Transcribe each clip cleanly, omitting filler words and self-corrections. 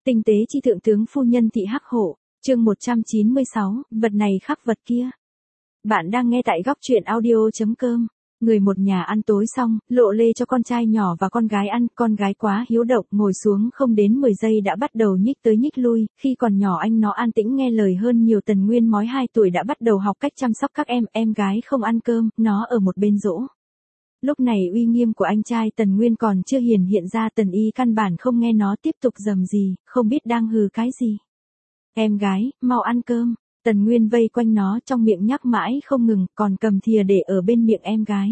Tinh tế chi thượng tướng phu nhân thị hắc hổ, chương 196, vật này khắc vật kia. Bạn đang nghe tại góc truyện audio.com. Người một nhà ăn tối xong, Lộ Lê cho con trai nhỏ và con gái ăn, con gái quá hiếu động, ngồi xuống không đến 10 giây đã bắt đầu nhích tới nhích lui, khi còn nhỏ anh nó an tĩnh nghe lời hơn nhiều. Tần Nguyên Mói 2 tuổi đã bắt đầu học cách chăm sóc các em gái không ăn cơm, nó ở một bên dỗ. Lúc này uy nghiêm của anh trai Tần Nguyên còn chưa hiện ra, Tần Y căn bản không nghe nó tiếp tục rầm rì, không biết đang hừ cái gì. Em gái, mau ăn cơm. Tần Nguyên vây quanh nó trong miệng nhắc mãi không ngừng, còn cầm thìa để ở bên miệng em gái.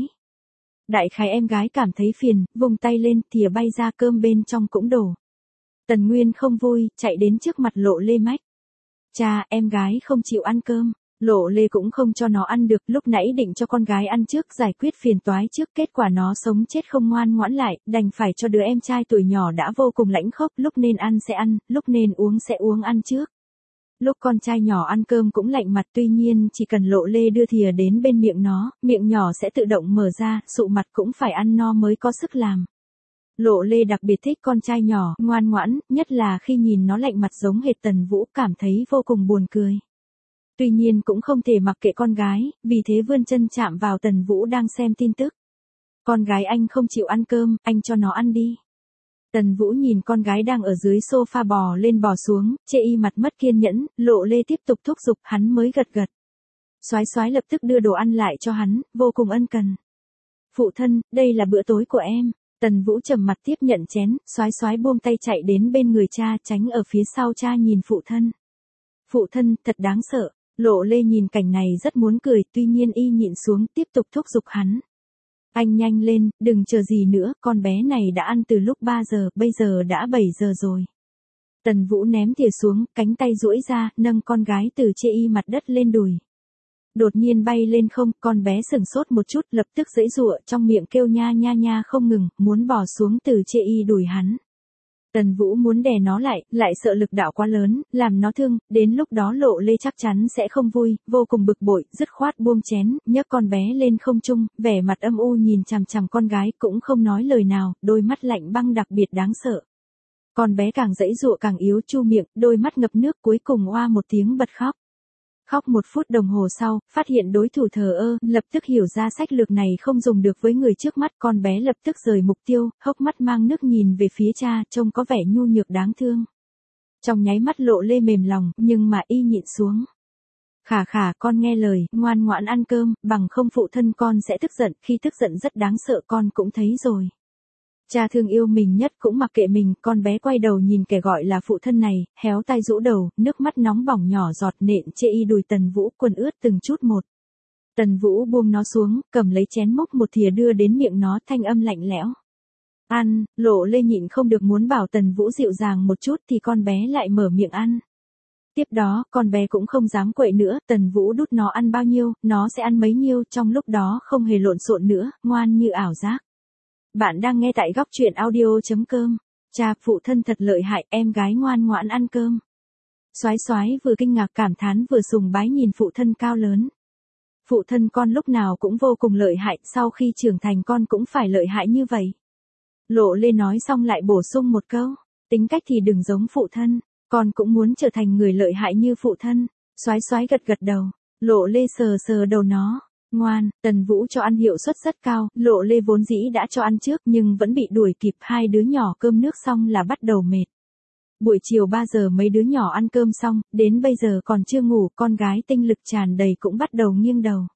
Đại khái em gái cảm thấy phiền, vùng tay lên, thìa bay ra, cơm bên trong cũng đổ. Tần Nguyên không vui, chạy đến trước mặt Lộ Lê mách. Cha, em gái không chịu ăn cơm. Lộ Lê cũng không cho nó ăn được, lúc nãy định cho con gái ăn trước, giải quyết phiền toái trước, kết quả nó sống chết không ngoan ngoãn lại, đành phải cho đứa em trai tuổi nhỏ đã vô cùng lãnh khốc, lúc nên ăn sẽ ăn, lúc nên uống sẽ uống ăn trước. Lúc con trai nhỏ ăn cơm cũng lạnh mặt, tuy nhiên chỉ cần Lộ Lê đưa thìa đến bên miệng nó, miệng nhỏ sẽ tự động mở ra, sụ mặt cũng phải ăn no mới có sức làm. Lộ Lê đặc biệt thích con trai nhỏ, ngoan ngoãn, nhất là khi nhìn nó lạnh mặt giống hệt Tần Vũ, cảm thấy vô cùng buồn cười. Tuy nhiên cũng không thể mặc kệ con gái, vì thế vươn chân chạm vào Tần Vũ đang xem tin tức. Con gái anh không chịu ăn cơm, anh cho nó ăn đi. Tần Vũ nhìn con gái đang ở dưới sofa bò lên bò xuống, chê y mặt mất kiên nhẫn, Lộ Lê tiếp tục thúc giục, hắn mới gật gật. Soái soái lập tức đưa đồ ăn lại cho hắn, vô cùng ân cần. Phụ thân, đây là bữa tối của em. Tần Vũ trầm mặt tiếp nhận chén, soái soái buông tay chạy đến bên người cha, tránh ở phía sau cha nhìn phụ thân. Phụ thân, thật đáng sợ. Lộ Lê nhìn cảnh này rất muốn cười, tuy nhiên y nhịn xuống, tiếp tục thúc giục hắn. Anh nhanh lên, đừng chờ gì nữa, con bé này đã ăn từ lúc 3 giờ, bây giờ đã 7 giờ rồi. Tần Vũ ném thìa xuống, cánh tay duỗi ra, nâng con gái từ chê y mặt đất lên đùi. Đột nhiên bay lên không, con bé sửng sốt một chút, lập tức giãy giụa, trong miệng kêu nha nha nha không ngừng, muốn bỏ xuống từ chê y đùi hắn. Tần Vũ muốn đè nó lại sợ lực đạo quá lớn, làm nó thương, đến lúc đó Lộ Lê chắc chắn sẽ không vui, vô cùng bực bội, dứt khoát buông chén, nhấc con bé lên không trung, vẻ mặt âm u nhìn chằm chằm con gái, cũng không nói lời nào, đôi mắt lạnh băng đặc biệt đáng sợ. Con bé càng giãy giụa càng yếu, chu miệng, đôi mắt ngập nước, cuối cùng oa một tiếng bật khóc. Khóc 1 phút đồng hồ sau, phát hiện đối thủ thờ ơ, lập tức hiểu ra sách lược này không dùng được với người trước mắt, con bé lập tức rời mục tiêu, hốc mắt mang nước nhìn về phía cha, trông có vẻ nhu nhược đáng thương. Trong nháy mắt Lộ Lê mềm lòng, nhưng mà y nhịn xuống. Khả khả, con nghe lời, ngoan ngoãn ăn cơm, bằng không phụ thân con sẽ tức giận, khi tức giận rất đáng sợ, con cũng thấy rồi. Cha thương yêu mình nhất cũng mặc kệ mình, con bé quay đầu nhìn kẻ gọi là phụ thân này, héo tay rũ đầu, nước mắt nóng bỏng nhỏ giọt nện chê y đùi Tần Vũ, quần ướt từng chút một. Tần Vũ buông nó xuống, cầm lấy chén múc một thìa đưa đến miệng nó, thanh âm lạnh lẽo. Ăn, Lộ Lê nhịn không được muốn bảo Tần Vũ dịu dàng một chút thì con bé lại mở miệng ăn. Tiếp đó, con bé cũng không dám quậy nữa, Tần Vũ đút nó ăn bao nhiêu, nó sẽ ăn bấy nhiêu, trong lúc đó không hề lộn xộn nữa, ngoan như ảo giác. Bạn đang nghe tại góc truyện audio.com. Cha, phụ thân thật lợi hại, em gái ngoan ngoãn ăn cơm. Soái soái vừa kinh ngạc cảm thán vừa sùng bái nhìn phụ thân cao lớn. Phụ thân con lúc nào cũng vô cùng lợi hại, sau khi trưởng thành con cũng phải lợi hại như vậy. Lộ Lê nói xong lại bổ sung một câu, tính cách thì đừng giống phụ thân, con cũng muốn trở thành người lợi hại như phụ thân. Soái soái gật gật đầu, Lộ Lê sờ sờ đầu nó. Ngoan, Tần Vũ cho ăn hiệu suất rất cao, Lộ Lê vốn dĩ đã cho ăn trước nhưng vẫn bị đuổi kịp, hai đứa nhỏ cơm nước xong là bắt đầu mệt. Buổi chiều 3 giờ mấy đứa nhỏ ăn cơm xong, đến bây giờ còn chưa ngủ, con gái tinh lực tràn đầy cũng bắt đầu nghiêng đầu.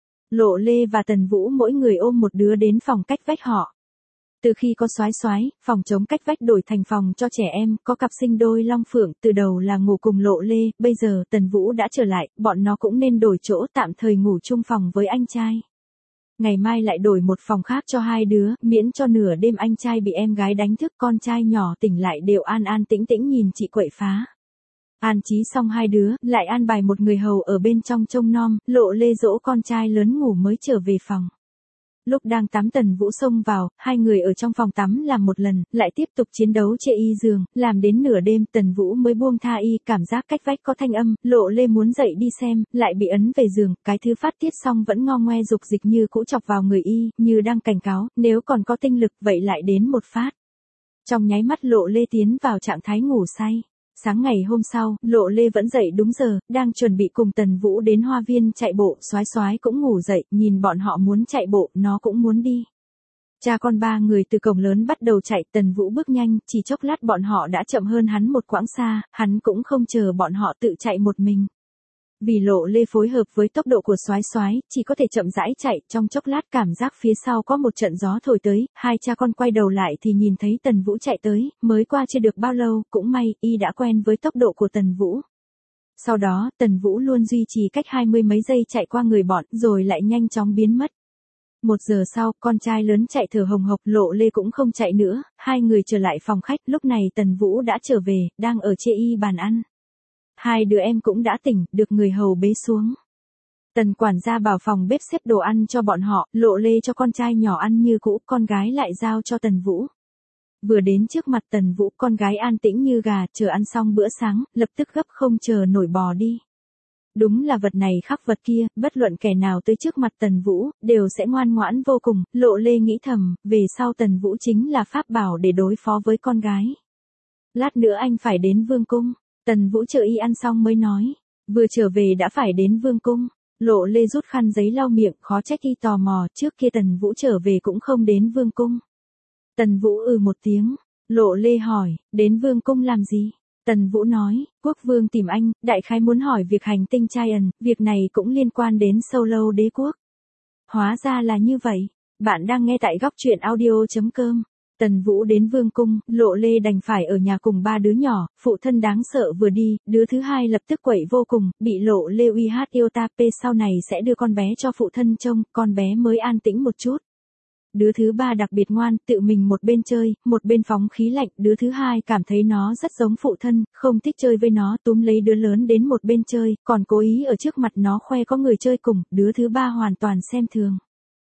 Lộ Lê và Tần Vũ mỗi người ôm một đứa đến phòng cách vách họ. Từ khi có soái soái, phòng chống cách vách đổi thành phòng cho trẻ em, có cặp sinh đôi Long Phượng, từ đầu là ngủ cùng Lộ Lê, bây giờ Tần Vũ đã trở lại, bọn nó cũng nên đổi chỗ, tạm thời ngủ chung phòng với anh trai. Ngày mai lại đổi một phòng khác cho hai đứa, miễn cho nửa đêm anh trai bị em gái đánh thức, con trai nhỏ tỉnh lại đều an an tĩnh tĩnh nhìn chị quậy phá. An trí xong hai đứa, lại an bài một người hầu ở bên trong trông nom, Lộ Lê dỗ con trai lớn ngủ mới trở về phòng. Lúc đang tắm Tần Vũ xông vào, hai người ở trong phòng tắm làm một lần, lại tiếp tục chiến đấu chê y giường, làm đến nửa đêm Tần Vũ mới buông tha y, cảm giác cách vách có thanh âm, Lộ Lê muốn dậy đi xem, lại bị ấn về giường, cái thứ phát tiết xong vẫn ngo ngoe dục dịch như cũ chọc vào người y, như đang cảnh cáo, nếu còn có tinh lực vậy lại đến một phát. Trong nháy mắt Lộ Lê tiến vào trạng thái ngủ say. Sáng ngày hôm sau, Lộ Lê vẫn dậy đúng giờ, đang chuẩn bị cùng Tần Vũ đến hoa viên chạy bộ, Soái Soái cũng ngủ dậy, nhìn bọn họ muốn chạy bộ, nó cũng muốn đi. Cha con ba người từ cổng lớn bắt đầu chạy, Tần Vũ bước nhanh, chỉ chốc lát bọn họ đã chậm hơn hắn một quãng xa, hắn cũng không chờ bọn họ tự chạy một mình. Vì Lộ Lê phối hợp với tốc độ của Soái Soái, chỉ có thể chậm rãi chạy, trong chốc lát cảm giác phía sau có một trận gió thổi tới, hai cha con quay đầu lại thì nhìn thấy Tần Vũ chạy tới, mới qua chưa được bao lâu, cũng may, y đã quen với tốc độ của Tần Vũ. Sau đó, Tần Vũ luôn duy trì cách 20 mấy giây chạy qua người bọn, rồi lại nhanh chóng biến mất. 1 giờ sau, con trai lớn chạy thở hồng hộc, Lộ Lê cũng không chạy nữa, hai người trở lại phòng khách, lúc này Tần Vũ đã trở về, đang ở chê y bàn ăn. Hai đứa em cũng đã tỉnh, được người hầu bế xuống. Tần quản gia bảo phòng bếp xếp đồ ăn cho bọn họ, Lộ Lê cho con trai nhỏ ăn như cũ, con gái lại giao cho Tần Vũ. Vừa đến trước mặt Tần Vũ, con gái an tĩnh như gà, chờ ăn xong bữa sáng, lập tức gấp không chờ nổi bò đi. Đúng là vật này khắc vật kia, bất luận kẻ nào tới trước mặt Tần Vũ, đều sẽ ngoan ngoãn vô cùng, Lộ Lê nghĩ thầm, về sau Tần Vũ chính là pháp bảo để đối phó với con gái. Lát nữa anh phải đến vương cung. Tần Vũ chờ y ăn xong mới nói, vừa trở về đã phải đến vương cung. Lộ Lê rút khăn giấy lau miệng, khó trách y tò mò, trước kia Tần Vũ trở về cũng không đến vương cung. Tần Vũ một tiếng, Lộ Lê hỏi, đến vương cung làm gì? Tần Vũ nói, quốc vương tìm anh, đại khái muốn hỏi việc hành tinh Giant, việc này cũng liên quan đến Solo đế quốc. Hóa ra là như vậy, bạn đang nghe tại góc truyện audio.com. Tần Vũ đến vương cung, Lộ Lê đành phải ở nhà cùng ba đứa nhỏ, phụ thân đáng sợ vừa đi, đứa thứ hai lập tức quậy vô cùng, bị Lộ Lê uy hát yêu ta p sau này sẽ đưa con bé cho phụ thân trông, con bé mới an tĩnh một chút. Đứa thứ ba đặc biệt ngoan, tự mình một bên chơi, một bên phóng khí lạnh, đứa thứ hai cảm thấy nó rất giống phụ thân, không thích chơi với nó, túm lấy đứa lớn đến một bên chơi, còn cố ý ở trước mặt nó khoe có người chơi cùng, đứa thứ ba hoàn toàn xem thường.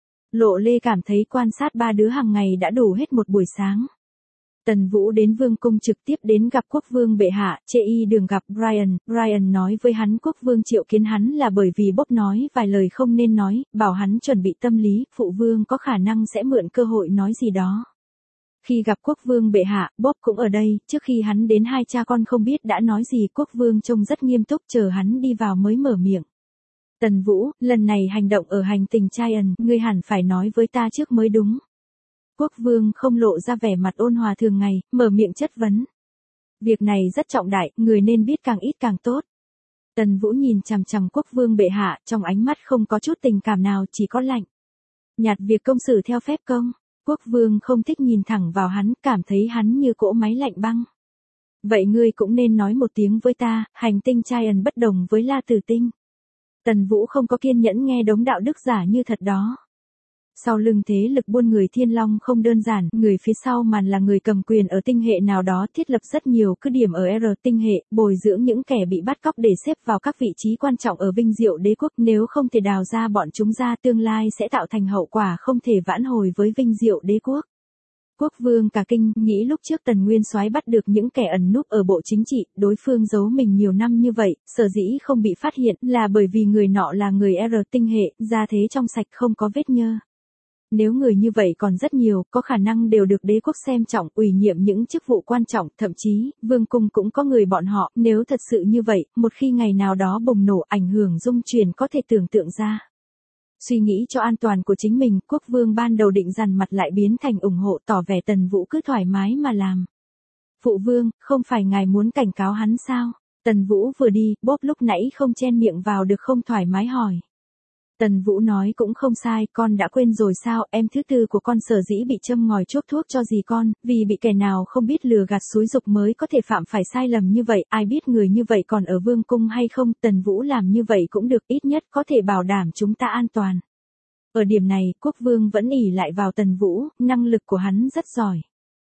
Lộ Lê cảm thấy quan sát ba đứa hàng ngày đã đủ hết một buổi sáng. Tần Vũ đến vương cung trực tiếp đến gặp quốc vương bệ hạ, chê y đường gặp Brian nói với hắn quốc vương triệu kiến hắn là bởi vì Bob nói vài lời không nên nói, bảo hắn chuẩn bị tâm lý, phụ vương có khả năng sẽ mượn cơ hội nói gì đó. Khi gặp quốc vương bệ hạ, Bob cũng ở đây, trước khi hắn đến hai cha con không biết đã nói gì, quốc vương trông rất nghiêm túc chờ hắn đi vào mới mở miệng. Tần Vũ, lần này hành động ở hành tinh Giant, ngươi hẳn phải nói với ta trước mới đúng. Quốc vương không lộ ra vẻ mặt ôn hòa thường ngày, mở miệng chất vấn. Việc này rất trọng đại, người nên biết càng ít càng tốt. Tần Vũ nhìn chằm chằm quốc vương bệ hạ, trong ánh mắt không có chút tình cảm nào, chỉ có lạnh nhạt việc công xử theo phép công. Quốc vương không thích nhìn thẳng vào hắn, cảm thấy hắn như cỗ máy lạnh băng. Vậy ngươi cũng nên nói một tiếng với ta, hành tinh Giant bất đồng với La Tử Tinh. Tần Vũ không có kiên nhẫn nghe đống đạo đức giả như thật đó. Sau lưng thế lực buôn người Thiên Long không đơn giản, người phía sau màn là người cầm quyền ở tinh hệ nào đó thiết lập rất nhiều cứ điểm ở R tinh hệ, bồi dưỡng những kẻ bị bắt cóc để xếp vào các vị trí quan trọng ở vinh diệu đế quốc, nếu không thể đào ra bọn chúng ra tương lai sẽ tạo thành hậu quả không thể vãn hồi với vinh diệu đế quốc. Quốc vương cả kinh, nghĩ lúc trước Tần Nguyên Soái bắt được những kẻ ẩn núp ở bộ chính trị, đối phương giấu mình nhiều năm như vậy, sở dĩ không bị phát hiện là bởi vì người nọ là người R tinh hệ, gia thế trong sạch không có vết nhơ. Nếu người như vậy còn rất nhiều, có khả năng đều được đế quốc xem trọng, ủy nhiệm những chức vụ quan trọng, thậm chí, vương cung cũng có người bọn họ, nếu thật sự như vậy, một khi ngày nào đó bùng nổ ảnh hưởng dung truyền có thể tưởng tượng ra. Suy nghĩ cho an toàn của chính mình, quốc vương ban đầu định dằn mặt lại biến thành ủng hộ, tỏ vẻ Tần Vũ cứ thoải mái mà làm. Phụ vương, không phải ngài muốn cảnh cáo hắn sao? Tần Vũ vừa đi, Bob lúc nãy không chen miệng vào được không thoải mái hỏi. Tần Vũ nói cũng không sai, con đã quên rồi sao, em thứ tư của con sở dĩ bị châm ngòi chuốc thuốc cho gì con, vì bị kẻ nào không biết lừa gạt xúi giục mới có thể phạm phải sai lầm như vậy, ai biết người như vậy còn ở vương cung hay không, Tần Vũ làm như vậy cũng được, ít nhất có thể bảo đảm chúng ta an toàn. Ở điểm này, quốc vương vẫn ỷ lại vào Tần Vũ, năng lực của hắn rất giỏi.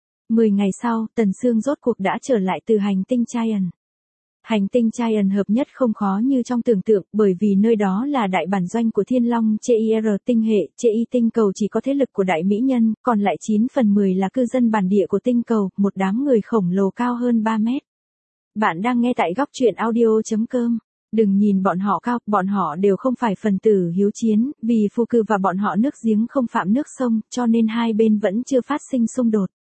10 ngày sau, Tần Sương rốt cuộc đã trở lại từ hành tinh Giant. Hành tinh Giant hợp nhất không khó như trong tưởng tượng, bởi vì nơi đó là đại bản doanh của Thiên Long, CIR tinh hệ, CI tinh cầu chỉ có thế lực của đại mỹ nhân, còn lại 9/10 là cư dân bản địa của tinh cầu, một đám người khổng lồ cao hơn 3 mét. Bạn đang nghe tại góc truyện audio.com. Đừng nhìn bọn họ cao, bọn họ đều không phải phần tử hiếu chiến, vì phù cử và bọn họ nước giếng không phạm nước sông, cho nên hai bên vẫn chưa phát sinh xung đột.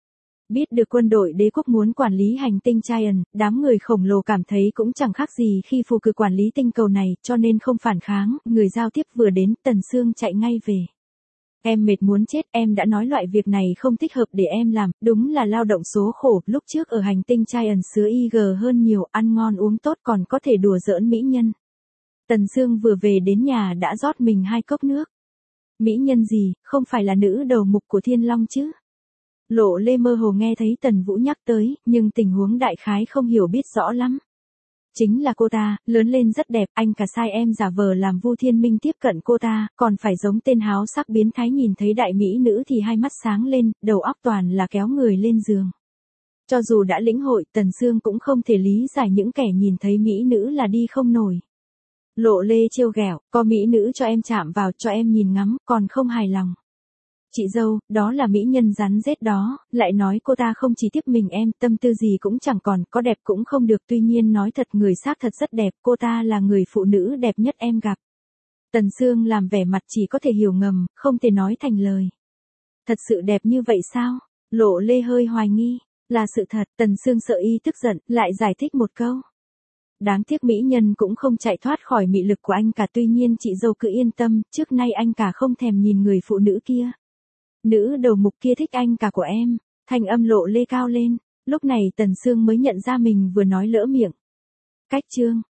Biết được quân đội đế quốc muốn quản lý hành tinh Giant, đám người khổng lồ cảm thấy cũng chẳng khác gì khi phù cử quản lý tinh cầu này, cho nên không phản kháng, người giao tiếp vừa đến, Tần Sương chạy ngay về. Em mệt muốn chết, em đã nói loại việc này không thích hợp để em làm, đúng là lao động số khổ, lúc trước ở hành tinh Giant xứ IG hơn nhiều, ăn ngon uống tốt còn có thể đùa giỡn mỹ nhân. Tần Sương vừa về đến nhà đã rót mình 2 cốc nước. Mỹ nhân gì, không phải là nữ đầu mục của Thiên Long chứ? Lộ Lê mơ hồ nghe thấy Tần Vũ nhắc tới, nhưng tình huống đại khái không hiểu biết rõ lắm. Chính là cô ta, lớn lên rất đẹp, anh cả sai em giả vờ làm Vu Thiên Minh tiếp cận cô ta, còn phải giống tên háo sắc biến thái nhìn thấy đại mỹ nữ thì hai mắt sáng lên, đầu óc toàn là kéo người lên giường. Cho dù đã lĩnh hội, Tần Sương cũng không thể lý giải những kẻ nhìn thấy mỹ nữ là đi không nổi. Lộ Lê trêu ghẹo, có mỹ nữ cho em chạm vào, cho em nhìn ngắm, còn không hài lòng. Chị dâu, đó là mỹ nhân rắn rết đó, lại nói cô ta không chỉ tiếp mình em, tâm tư gì cũng chẳng còn, có đẹp cũng không được, tuy nhiên nói thật người xác thật rất đẹp, cô ta là người phụ nữ đẹp nhất em gặp. Tần Sương làm vẻ mặt chỉ có thể hiểu ngầm, không thể nói thành lời. Thật sự đẹp như vậy sao? Lộ Lê hơi hoài nghi, là sự thật, Tần Sương sợ y tức giận, lại giải thích một câu. Đáng tiếc mỹ nhân cũng không chạy thoát khỏi mị lực của anh cả, tuy nhiên chị dâu cứ yên tâm, trước nay anh cả không thèm nhìn người phụ nữ kia. Nữ đầu mục kia thích anh cả của em, thanh âm Lộ Lê cao lên, lúc này Tần Sương mới nhận ra mình vừa nói lỡ miệng. Cách chương